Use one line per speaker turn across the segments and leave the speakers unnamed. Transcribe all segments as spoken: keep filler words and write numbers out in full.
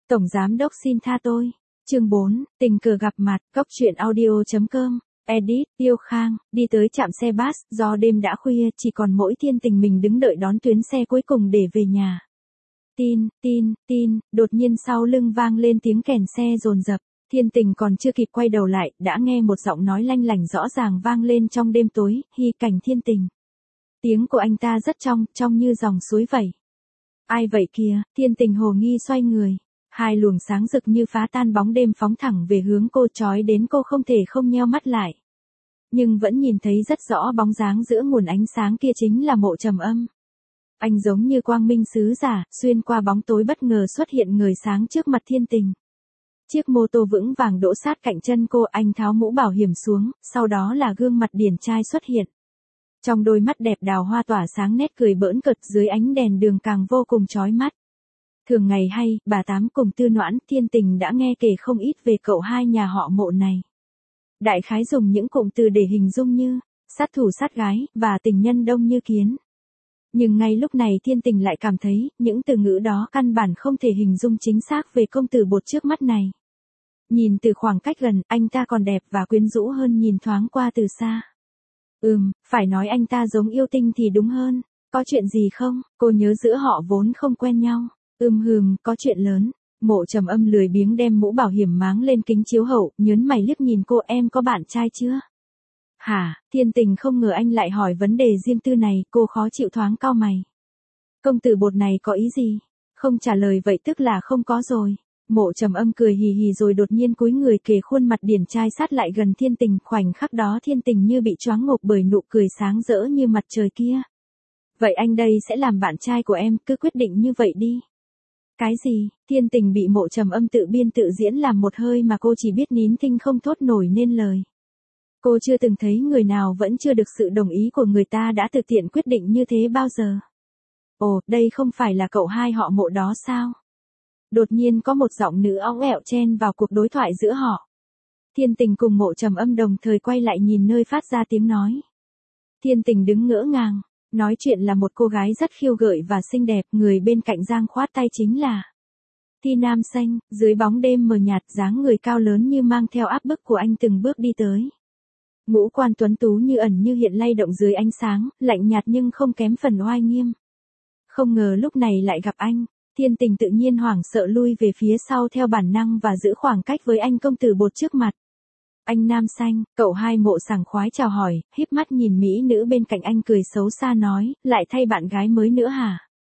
Tổng giám đốc xin tha tôi. Chương bốn, tình cờ gặp mặt, Cốc truyện audio.com, edit, Tiêu Khang, đi tới trạm xe bus, do đêm đã khuya, chỉ còn mỗi Thiên Tình mình đứng đợi đón tuyến xe cuối cùng để về nhà. Tin, tin, tin, đột nhiên sau lưng vang lên tiếng kèn xe dồn dập, Thiên Tình còn chưa kịp quay đầu lại, đã nghe một giọng nói lanh lảnh rõ ràng vang lên trong đêm tối, Hy Cảnh Thiên Tình. Tiếng của anh ta rất trong, trong như dòng suối vẩy. Ai vậy kìa, Thiên Tình hồ nghi xoay người. Hai luồng sáng rực như phá tan bóng đêm phóng thẳng về hướng cô, chói đến cô không thể không nheo mắt lại. Nhưng vẫn nhìn thấy rất rõ bóng dáng giữa nguồn ánh sáng kia chính là Mộ Trầm Âm. Anh giống như quang minh sứ giả, xuyên qua bóng tối bất ngờ xuất hiện người sáng trước mặt Thiên Tình. Chiếc mô tô vững vàng đỗ sát cạnh chân cô, anh tháo mũ bảo hiểm xuống, sau đó là gương mặt điển trai xuất hiện. Trong đôi mắt đẹp đào hoa tỏa sáng nét cười bỡn cợt, dưới ánh đèn đường càng vô cùng chói mắt. Thường ngày hay, bà Tám cùng Tư Noãn, Thiên Tình đã nghe kể không ít về cậu hai nhà họ Mộ này. Đại khái dùng những cụm từ để hình dung như sát thủ sát gái và tình nhân đông như kiến. Nhưng ngay lúc này Thiên Tình lại cảm thấy những từ ngữ đó căn bản không thể hình dung chính xác về công tử bột trước mắt này. Nhìn từ khoảng cách gần, anh ta còn đẹp và quyến rũ hơn nhìn thoáng qua từ xa. Ừm, phải nói anh ta giống yêu tinh thì đúng hơn. Có chuyện gì không? Cô nhớ giữa họ vốn không quen nhau. Ưm hừm, có chuyện lớn. Mộ Trầm Âm lười biếng đem mũ bảo hiểm máng lên kính chiếu hậu, nhớn mày liếc nhìn cô, em có bạn trai chưa? Hả? Thiên Tình không ngờ anh lại hỏi vấn đề riêng tư này, cô khó chịu thoáng cau mày. Công tử bột này có ý gì? Không trả lời vậy tức là không có rồi. Mộ Trầm Âm cười hì hì rồi đột nhiên cúi người kề khuôn mặt điển trai sát lại gần Thiên Tình, khoảnh khắc đó Thiên Tình như bị choáng ngộp bởi nụ cười sáng rỡ như mặt trời kia. Vậy anh đây sẽ làm bạn trai của em, cứ quyết định như vậy đi. Cái gì? Thiên Tình bị Mộ Trầm Âm tự biên tự diễn làm một hơi mà cô chỉ biết nín thinh không thốt nổi nên lời. Cô chưa từng thấy người nào vẫn chưa được sự đồng ý của người ta đã thực tiện quyết định như thế bao giờ. Ồ, đây không phải là cậu hai họ Mộ đó sao? Đột nhiên có một giọng nữ óng ẹo chen vào cuộc đối thoại giữa họ. Thiên Tình cùng Mộ Trầm Âm đồng thời quay lại nhìn nơi phát ra tiếng nói. Thiên Tình đứng ngỡ ngàng. Nói chuyện là một cô gái rất khiêu gợi và xinh đẹp, người bên cạnh giang khoát tay chính là Thi Nam Xanh, dưới bóng đêm mờ nhạt, dáng người cao lớn như mang theo áp bức của anh từng bước đi tới. Ngũ quan tuấn tú như ẩn như hiện lay động dưới ánh sáng, lạnh nhạt nhưng không kém phần oai nghiêm. Không ngờ lúc này lại gặp anh, Thiên Tình tự nhiên hoảng sợ lui về phía sau theo bản năng và giữ khoảng cách với anh công tử bột trước mặt. Anh Nam Xanh, cậu hai Mộ sảng khoái chào hỏi, híp mắt nhìn mỹ nữ bên cạnh anh cười xấu xa nói, lại thay bạn gái mới nữa hả?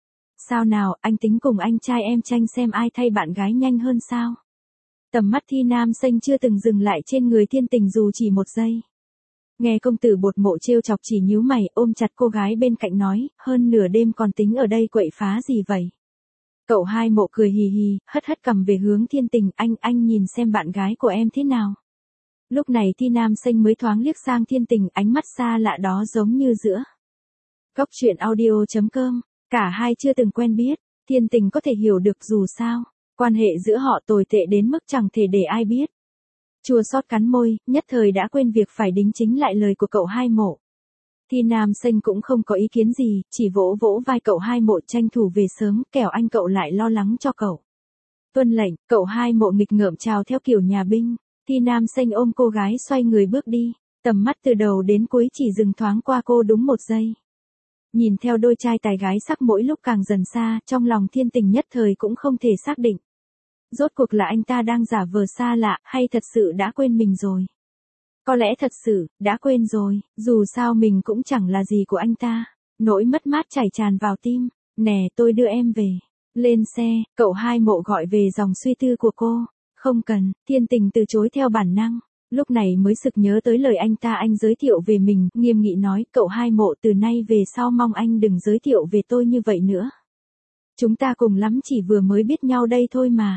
Sao nào, anh tính cùng anh trai em tranh xem ai thay bạn gái nhanh hơn sao? Tầm mắt Thi Nam Xanh chưa từng dừng lại trên người Thiên Tình dù chỉ một giây. Nghe công tử bột Mộ trêu chọc chỉ nhíu mày, ôm chặt cô gái bên cạnh nói, hơn nửa đêm còn tính ở đây quậy phá gì vậy? Cậu hai Mộ cười hì hì, hất hất cầm về hướng Thiên Tình, anh, anh nhìn xem bạn gái của em thế nào? Lúc này Thi Nam Xanh mới thoáng liếc sang Thiên Tình, ánh mắt xa lạ đó giống như giữa Cốc truyện audio.com, cả hai chưa từng quen biết, Thiên Tình có thể hiểu được dù sao, quan hệ giữa họ tồi tệ đến mức chẳng thể để ai biết. Chua xót cắn môi, nhất thời đã quên việc phải đính chính lại lời của cậu hai Mộ. Thi Nam Xanh cũng không có ý kiến gì, chỉ vỗ vỗ vai cậu hai Mộ tranh thủ về sớm, kẻo anh cậu lại lo lắng cho cậu. Tuân lệnh, cậu hai Mộ nghịch ngợm chào theo kiểu nhà binh. Thi Nam Xanh ôm cô gái xoay người bước đi, tầm mắt từ đầu đến cuối chỉ dừng thoáng qua cô đúng một giây. Nhìn theo đôi trai tài gái sắc mỗi lúc càng dần xa, trong lòng Thiên Tình nhất thời cũng không thể xác định. Rốt cuộc là anh ta đang giả vờ xa lạ, hay thật sự đã quên mình rồi? Có lẽ thật sự, đã quên rồi, dù sao mình cũng chẳng là gì của anh ta. Nỗi mất mát chảy tràn vào tim, nè tôi đưa em về. Lên xe, cậu hai Mộ gọi về dòng suy tư của cô. Không cần, Thiên Tình từ chối theo bản năng, lúc này mới sực nhớ tới lời anh ta anh giới thiệu về mình, nghiêm nghị nói, cậu hai Mộ từ nay về sau mong anh đừng giới thiệu về tôi như vậy nữa. Chúng ta cùng lắm chỉ vừa mới biết nhau đây thôi mà.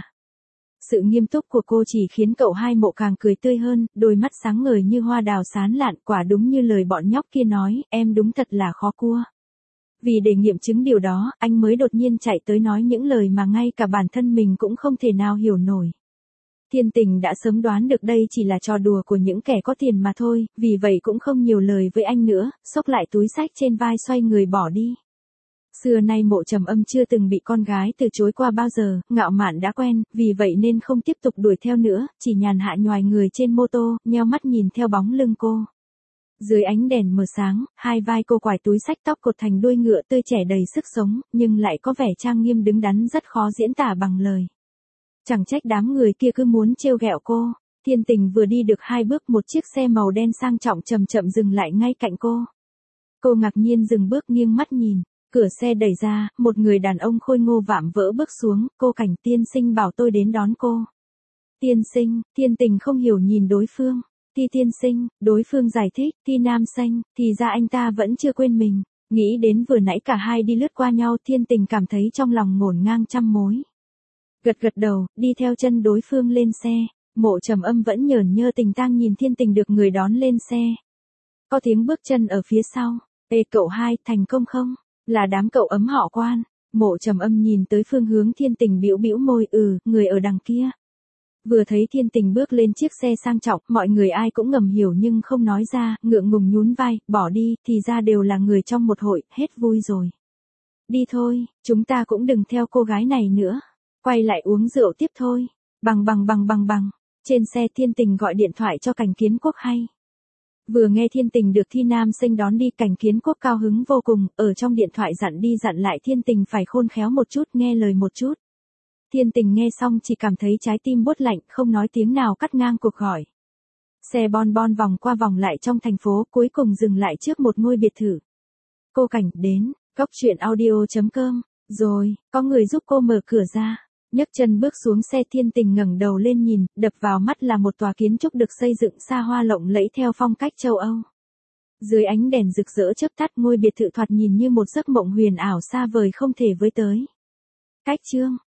Sự nghiêm túc của cô chỉ khiến cậu hai Mộ càng cười tươi hơn, đôi mắt sáng ngời như hoa đào sán lạn, quả đúng như lời bọn nhóc kia nói, em đúng thật là khó cua. Vì để nghiệm chứng điều đó, anh mới đột nhiên chạy tới nói những lời mà ngay cả bản thân mình cũng không thể nào hiểu nổi. Thiên Tình đã sớm đoán được đây chỉ là trò đùa của những kẻ có tiền mà thôi, vì vậy cũng không nhiều lời với anh nữa, xốc lại túi xách trên vai xoay người bỏ đi. Xưa nay Mộ Trầm Âm chưa từng bị con gái từ chối qua bao giờ, ngạo mạn đã quen, vì vậy nên không tiếp tục đuổi theo nữa, chỉ nhàn hạ nhoài người trên mô tô, nheo mắt nhìn theo bóng lưng cô. Dưới ánh đèn mờ sáng, hai vai cô quải túi xách tóc cột thành đuôi ngựa tươi trẻ đầy sức sống, nhưng lại có vẻ trang nghiêm đứng đắn rất khó diễn tả bằng lời. Chẳng trách đám người kia cứ muốn trêu ghẹo cô. Thiên Tình vừa đi được hai bước, một chiếc xe màu đen sang trọng chậm chậm dừng lại ngay cạnh cô. Cô ngạc nhiên dừng bước, nghiêng mắt nhìn, cửa xe đẩy ra, một người đàn ông khôi ngô vạm vỡ bước xuống. Cô Cảnh, tiên sinh bảo tôi đến đón cô. Tiên sinh, Thiên Tình không hiểu nhìn đối phương. Ti tiên sinh, đối phương giải thích. Ti nam xanh, thì ra anh ta vẫn chưa quên mình. Nghĩ đến vừa nãy cả hai đi lướt qua nhau, Thiên Tình cảm thấy trong lòng ngổn ngang trăm mối. Gật gật đầu, đi theo chân đối phương lên xe. Mộ Trầm Âm vẫn nhởn nhơ tình tang nhìn Thiên Tình được người đón lên xe. Có tiếng bước chân ở phía sau. Ê cậu hai, thành công không? Là đám cậu ấm họ Quan. Mộ Trầm Âm nhìn tới phương hướng Thiên Tình bĩu bĩu môi, ừ, người ở đằng kia. Vừa thấy Thiên Tình bước lên chiếc xe sang trọng, mọi người ai cũng ngầm hiểu nhưng không nói ra, ngượng ngùng nhún vai, bỏ đi, thì ra đều là người trong một hội, hết vui rồi. Đi thôi, chúng ta cũng đừng theo cô gái này nữa. Quay lại uống rượu tiếp thôi. Bằng bằng bằng bằng bằng. Trên xe Thiên Tình gọi điện thoại cho Cảnh Kiến Quốc hay. Vừa nghe Thiên Tình được Thi Nam Sinh đón đi, Cảnh Kiến Quốc cao hứng vô cùng, ở trong điện thoại dặn đi dặn lại Thiên Tình phải khôn khéo một chút, nghe lời một chút. Thiên Tình nghe xong chỉ cảm thấy trái tim buốt lạnh, không nói tiếng nào cắt ngang cuộc gọi. Xe bon bon vòng qua vòng lại trong thành phố, cuối cùng dừng lại trước một ngôi biệt thự. Cô Cảnh, đến, Cốc Truyện Audio chấm com. Rồi, có người giúp cô mở cửa ra. Nhấc chân bước xuống xe, Thiên Tình ngẩng đầu lên nhìn, đập vào mắt là một tòa kiến trúc được xây dựng xa hoa lộng lẫy theo phong cách châu Âu. Dưới ánh đèn rực rỡ chớp tắt, ngôi biệt thự thoạt nhìn như một giấc mộng huyền ảo xa vời không thể với tới. Cách chương